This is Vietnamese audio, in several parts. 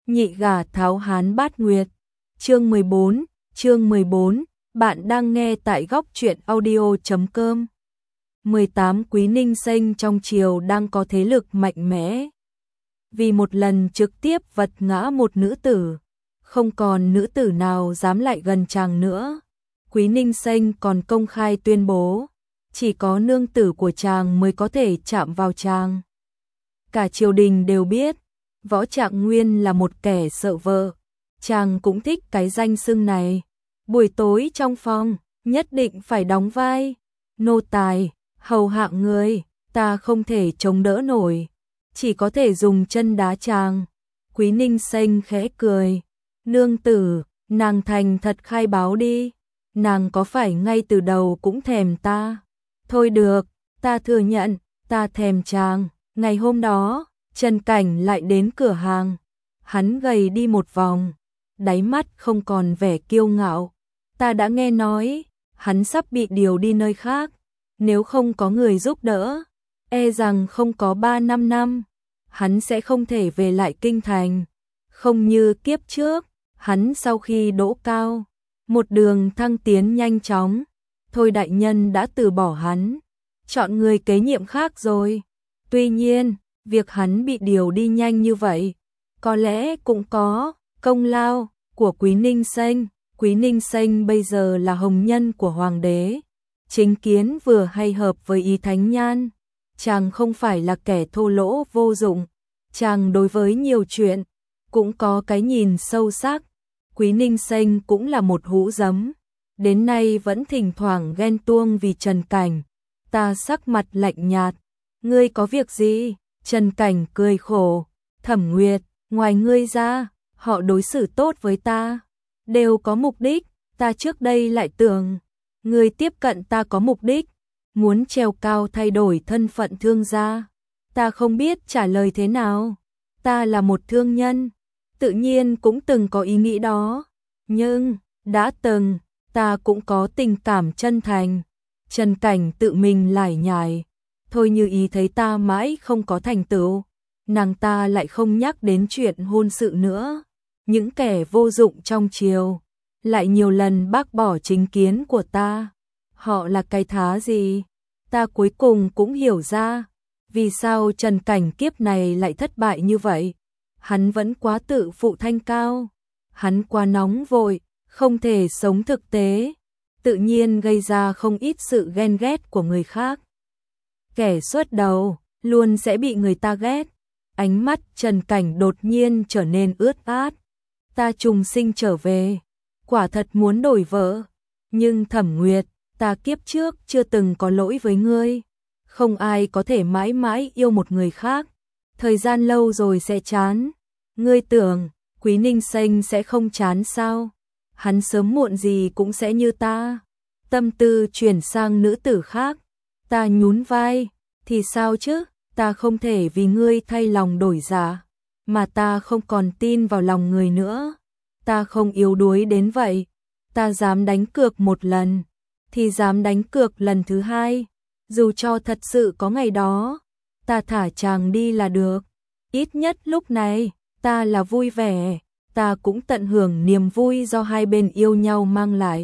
Nhị gả tháo hán bát nguyệt. Chương 14, bạn đang nghe tại góc truyện audio.com. 18 Quý Ninh Xanh trong triều đang có thế lực mạnh mẽ. Vì một lần trực tiếp vật ngã một nữ tử, không còn nữ tử nào dám lại gần chàng nữa. Quý Ninh Xanh còn công khai tuyên bố, chỉ có nương tử của chàng mới có thể chạm vào chàng. Cả triều đình đều biết, Võ Trạng Nguyên là một kẻ sợ vợ, chàng cũng thích cái danh xưng này. Buổi tối trong phòng, nhất định phải đóng vai nô tài, hầu hạ người, ta không thể chống đỡ nổi, chỉ có thể dùng chân đá chàng. Quý Ninh Xanh khẽ cười, nương tử, nàng thành thật khai báo đi, nàng có phải ngay từ đầu cũng thèm ta? Thôi được, ta thừa nhận, ta thèm chàng. Ngày hôm đó, Trần Cảnh lại đến cửa hàng, hắn gầy đi một vòng, đáy mắt không còn vẻ kiêu ngạo. Ta đã nghe nói, hắn sắp bị điều đi nơi khác, nếu không có người giúp đỡ, e rằng không có 3-5 năm, hắn sẽ không thể về lại kinh thành. Không như kiếp trước, hắn sau khi đỗ cao, một đường thăng tiến nhanh chóng, thôi đại nhân đã từ bỏ hắn, chọn người kế nhiệm khác rồi. Tuy nhiên, việc hắn bị điều đi nhanh như vậy, có lẽ cũng có công lao của Quý Ninh Xanh. Quý Ninh Xanh bây giờ là hồng nhân của hoàng đế, chính kiến vừa hay hợp với ý Thánh Nhan. Chàng không phải là kẻ thô lỗ vô dụng, chàng đối với nhiều chuyện cũng có cái nhìn sâu sắc. Quý Ninh Xanh cũng là một hũ giấm, đến nay vẫn thỉnh thoảng ghen tuông vì Trần Cảnh. Ta sắc mặt lạnh nhạt, ngươi có việc gì? Trần Cảnh cười khổ, Thẩm Nguyệt, ngoài ngươi ra, họ đối xử tốt với ta, đều có mục đích. Ta trước đây lại tưởng, ngươi tiếp cận ta có mục đích, muốn trèo cao thay đổi thân phận thương gia. Ta không biết trả lời thế nào, ta là một thương nhân, tự nhiên cũng từng có ý nghĩ đó, nhưng, đã từng, ta cũng có tình cảm chân thành. Trần Cảnh tự mình lải nhải, thôi như ý thấy ta mãi không có thành tựu, nàng ta lại không nhắc đến chuyện hôn sự nữa. Những kẻ vô dụng trong triều lại nhiều lần bác bỏ chính kiến của ta. Họ là cái thá gì? Ta cuối cùng cũng hiểu ra, vì sao Trần Cảnh kiếp này lại thất bại như vậy. Hắn vẫn quá tự phụ thanh cao, hắn quá nóng vội, không thể sống thực tế, tự nhiên gây ra không ít sự ghen ghét của người khác. Kẻ xuất đầu luôn sẽ bị người ta ghét. Ánh mắt Trần Cảnh đột nhiên trở nên ướt át. Ta trùng sinh trở về, quả thật muốn đổi vợ, nhưng Thẩm Nguyệt, ta kiếp trước chưa từng có lỗi với ngươi, không ai có thể mãi mãi yêu một người khác, thời gian lâu rồi sẽ chán. Ngươi tưởng Quý Ninh Xanh sẽ không chán sao? Hắn sớm muộn gì cũng sẽ như ta, tâm tư chuyển sang nữ tử khác. Ta nhún vai, thì sao chứ, ta không thể vì ngươi thay lòng đổi dạ, mà ta không còn tin vào lòng người nữa. Ta không yếu đuối đến vậy, ta dám đánh cược một lần, thì dám đánh cược lần thứ hai, dù cho thật sự có ngày đó, ta thả chàng đi là được. Ít nhất lúc này, ta là vui vẻ, ta cũng tận hưởng niềm vui do hai bên yêu nhau mang lại.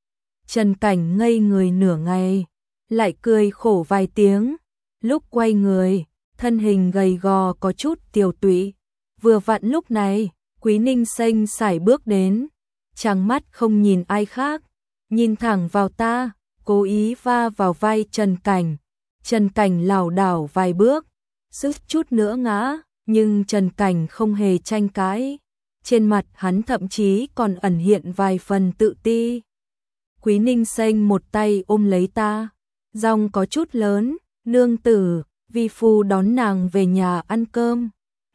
Trần Cảnh ngây người nửa ngày, lại cười khổ vài tiếng, lúc quay người, thân hình gầy gò có chút tiều tụy. Vừa vặn lúc này, Quý Ninh Xanh sải bước đến, trắng mắt không nhìn ai khác, nhìn thẳng vào ta, cố ý va vào vai Trần Cảnh. Trần Cảnh lảo đảo vài bước, suýt chút nữa ngã, nhưng Trần Cảnh không hề tranh cãi, trên mặt hắn thậm chí còn ẩn hiện vài phần tự ti. Quý Ninh Xanh một tay ôm lấy ta, giọng có chút lớn, nương tử, vi phu đón nàng về nhà ăn cơm.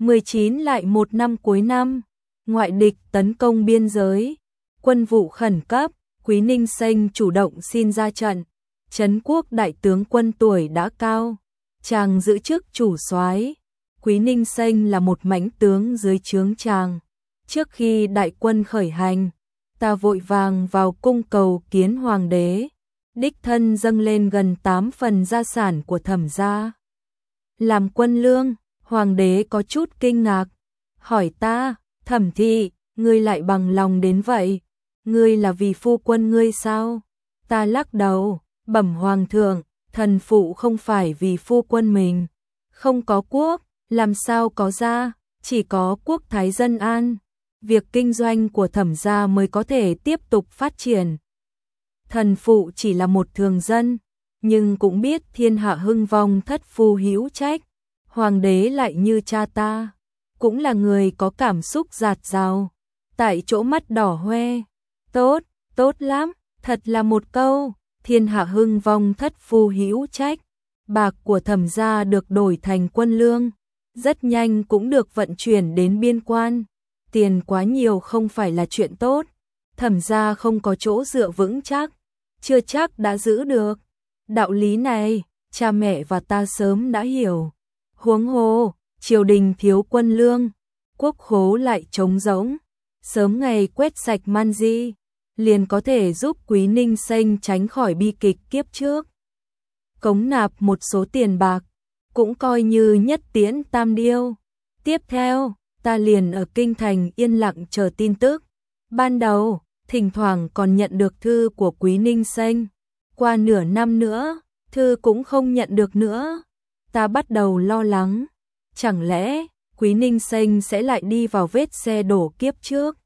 19 lại một năm cuối năm, ngoại địch tấn công biên giới, quân vụ khẩn cấp, Quý Ninh Xanh chủ động xin ra trận. Trấn Quốc đại tướng quân tuổi đã cao, chàng giữ chức chủ soái. Quý Ninh Xanh là một mãnh tướng dưới trướng chàng. Trước khi đại quân khởi hành, ta vội vàng vào cung cầu kiến hoàng đế, đích thân dâng lên gần 8 phần gia sản của Thẩm gia làm quân lương. Hoàng đế có chút kinh ngạc, hỏi ta, Thẩm Thị, ngươi lại bằng lòng đến vậy? Ngươi là vì phu quân ngươi sao? Ta lắc đầu, bẩm hoàng thượng, thần phụ không phải vì phu quân mình. Không có quốc, làm sao có gia, chỉ có quốc thái dân an. Việc kinh doanh của Thẩm gia mới có thể tiếp tục phát triển. Thần phụ chỉ là một thường dân, nhưng cũng biết thiên hạ hưng vong thất phu hữu trách. Hoàng đế lại như cha ta, cũng là người có cảm xúc dạt dào. Tại chỗ mắt đỏ hoe, tốt, tốt lắm, thật là một câu, thiên hạ hưng vong thất phu hữu trách. Bạc của Thẩm gia được đổi thành quân lương, rất nhanh cũng được vận chuyển đến biên quan. Tiền quá nhiều không phải là chuyện tốt, Thẩm gia không có chỗ dựa vững chắc, chưa chắc đã giữ được. Đạo lý này, cha mẹ và ta sớm đã hiểu. Huống hồ, triều đình thiếu quân lương, quốc khố lại trống rỗng, sớm ngày quét sạch man di, liền có thể giúp Quý Ninh Xanh tránh khỏi bi kịch kiếp trước. Cống nạp một số tiền bạc, cũng coi như nhất tiễn tam điêu. Tiếp theo, ta liền ở kinh thành yên lặng chờ tin tức. Ban đầu, thỉnh thoảng còn nhận được thư của Quý Ninh Xanh. Qua nửa năm nữa, thư cũng không nhận được nữa. Ta bắt đầu lo lắng, chẳng lẽ Quý Ninh Xanh sẽ lại đi vào vết xe đổ kiếp trước.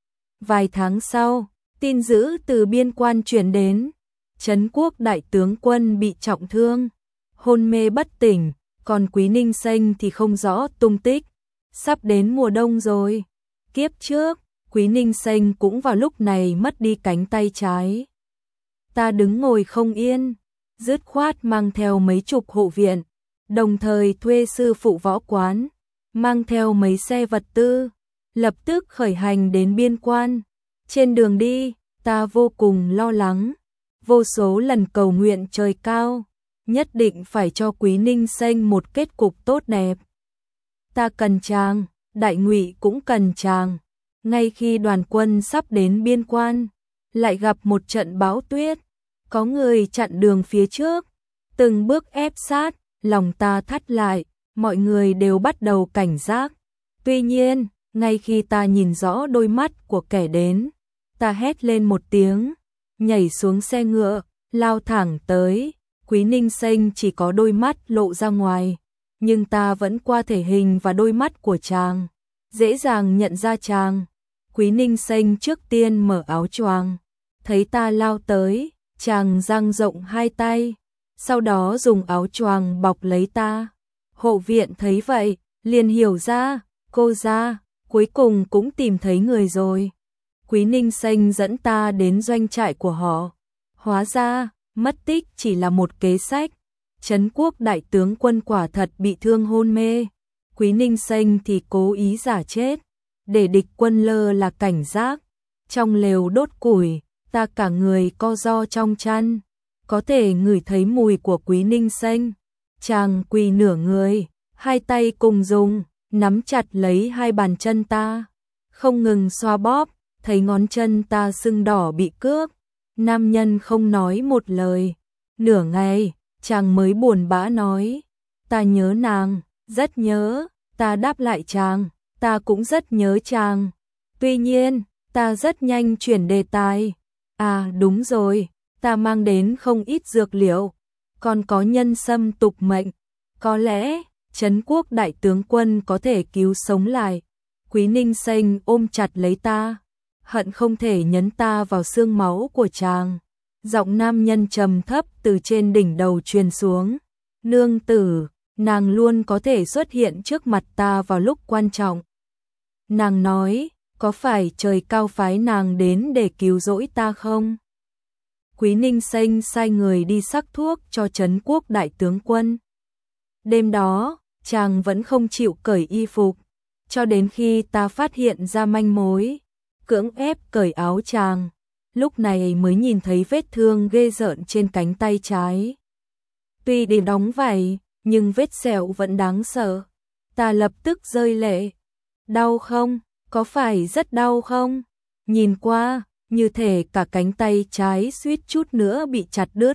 Vài tháng sau, tin dữ từ biên quan truyền đến, Trấn Quốc đại tướng quân bị trọng thương, hôn mê bất tỉnh, còn Quý Ninh Xanh thì không rõ tung tích. Sắp đến mùa đông rồi. Kiếp trước, Quý Ninh Xanh cũng vào lúc này mất đi cánh tay trái. Ta đứng ngồi không yên, dứt khoát mang theo mấy chục hộ viện, đồng thời thuê sư phụ võ quán, mang theo mấy xe vật tư, lập tức khởi hành đến biên quan. Trên đường đi, ta vô cùng lo lắng, vô số lần cầu nguyện trời cao, nhất định phải cho Quý Ninh Xanh một kết cục tốt đẹp. Ta cần chàng, Đại Ngụy cũng cần chàng. Ngay khi đoàn quân sắp đến biên quan, lại gặp một trận bão tuyết, có người chặn đường phía trước, từng bước ép sát, lòng ta thắt lại, mọi người đều bắt đầu cảnh giác. Tuy nhiên, ngay khi ta nhìn rõ đôi mắt của kẻ đến, ta hét lên một tiếng, nhảy xuống xe ngựa, lao thẳng tới. Quý Ninh Xanh chỉ có đôi mắt lộ ra ngoài, nhưng ta vẫn qua thể hình và đôi mắt của chàng, dễ dàng nhận ra chàng. Quý Ninh Xanh trước tiên mở áo choàng, thấy ta lao tới, chàng dang rộng hai tay, sau đó dùng áo choàng bọc lấy ta. Hộ viện thấy vậy, liền hiểu ra, cô ra, cuối cùng cũng tìm thấy người rồi. Quý Ninh Xanh dẫn ta đến doanh trại của họ. Hóa ra, mất tích chỉ là một kế sách. Trấn Quốc đại tướng quân quả thật bị thương hôn mê. Quý Ninh Xanh thì cố ý giả chết, để địch quân lơ là cảnh giác. Trong lều đốt củi, ta cả người co ro trong chăn, có thể ngửi thấy mùi của Quý Ninh Xanh. Chàng quỳ nửa người, hai tay cùng dùng, nắm chặt lấy hai bàn chân ta, không ngừng xoa bóp, thấy ngón chân ta sưng đỏ bị cướp. Nam nhân không nói một lời. Nửa ngày, chàng mới buồn bã nói, ta nhớ nàng, rất nhớ. Ta đáp lại chàng, ta cũng rất nhớ chàng. Tuy nhiên, ta rất nhanh chuyển đề tài. À đúng rồi, ta mang đến không ít dược liệu, còn có nhân sâm tục mệnh. Có lẽ, Trấn Quốc đại tướng quân có thể cứu sống lại. Quý Ninh Xanh ôm chặt lấy ta, hận không thể nhấn ta vào xương máu của chàng. Giọng nam nhân trầm thấp từ trên đỉnh đầu truyền xuống. Nương tử, nàng luôn có thể xuất hiện trước mặt ta vào lúc quan trọng. Nàng nói, có phải trời cao phái nàng đến để cứu rỗi ta không? Quý Ninh Xanh sai người đi sắc thuốc cho Trấn Quốc đại tướng quân. Đêm đó, chàng vẫn không chịu cởi y phục, cho đến khi ta phát hiện ra manh mối, cưỡng ép cởi áo chàng, lúc này mới nhìn thấy vết thương ghê rợn trên cánh tay trái. Tuy để đóng vảy, nhưng vết sẹo vẫn đáng sợ. Ta lập tức rơi lệ. Đau không? Có phải rất đau không? Nhìn qua, như thể cả cánh tay trái suýt chút nữa bị chặt đứt.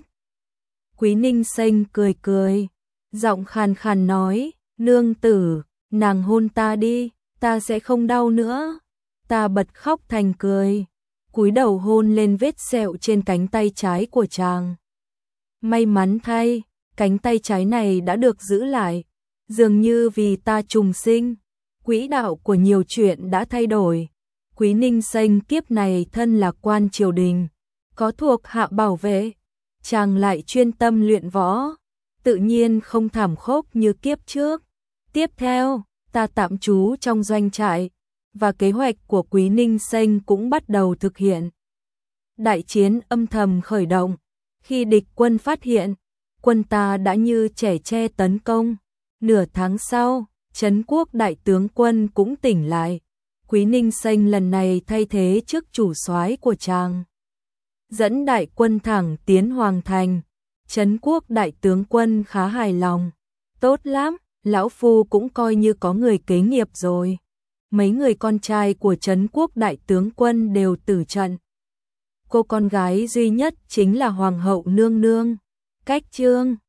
Quý Ninh Xanh cười cười, giọng khàn khàn nói, nương tử, nàng hôn ta đi. ta sẽ không đau nữa. Ta bật khóc thành cười, cúi đầu hôn lên vết sẹo trên cánh tay trái của chàng. May mắn thay, cánh tay trái này đã được giữ lại, dường như vì ta trùng sinh, quỹ đạo của nhiều chuyện đã thay đổi. Quý Ninh Xanh kiếp này thân là quan triều đình, có thuộc hạ bảo vệ, chàng lại chuyên tâm luyện võ, tự nhiên không thảm khốc như kiếp trước. Tiếp theo, ta tạm trú trong doanh trại, và kế hoạch của Quý Ninh Xanh cũng bắt đầu thực hiện. Đại chiến âm thầm khởi động, khi địch quân phát hiện, quân ta đã như trẻ tre tấn công. Nửa tháng sau, Trấn Quốc đại tướng quân cũng tỉnh lại. Quý Ninh Xanh lần này thay thế chức chủ soái của chàng, dẫn đại quân thẳng tiến Hoàng Thành. Trấn Quốc đại tướng quân khá hài lòng. Tốt lắm, lão phu cũng coi như có người kế nghiệp rồi. Mấy người con trai của Trấn Quốc đại tướng quân đều tử trận. Cô con gái duy nhất chính là Hoàng hậu nương nương, Cách Trương,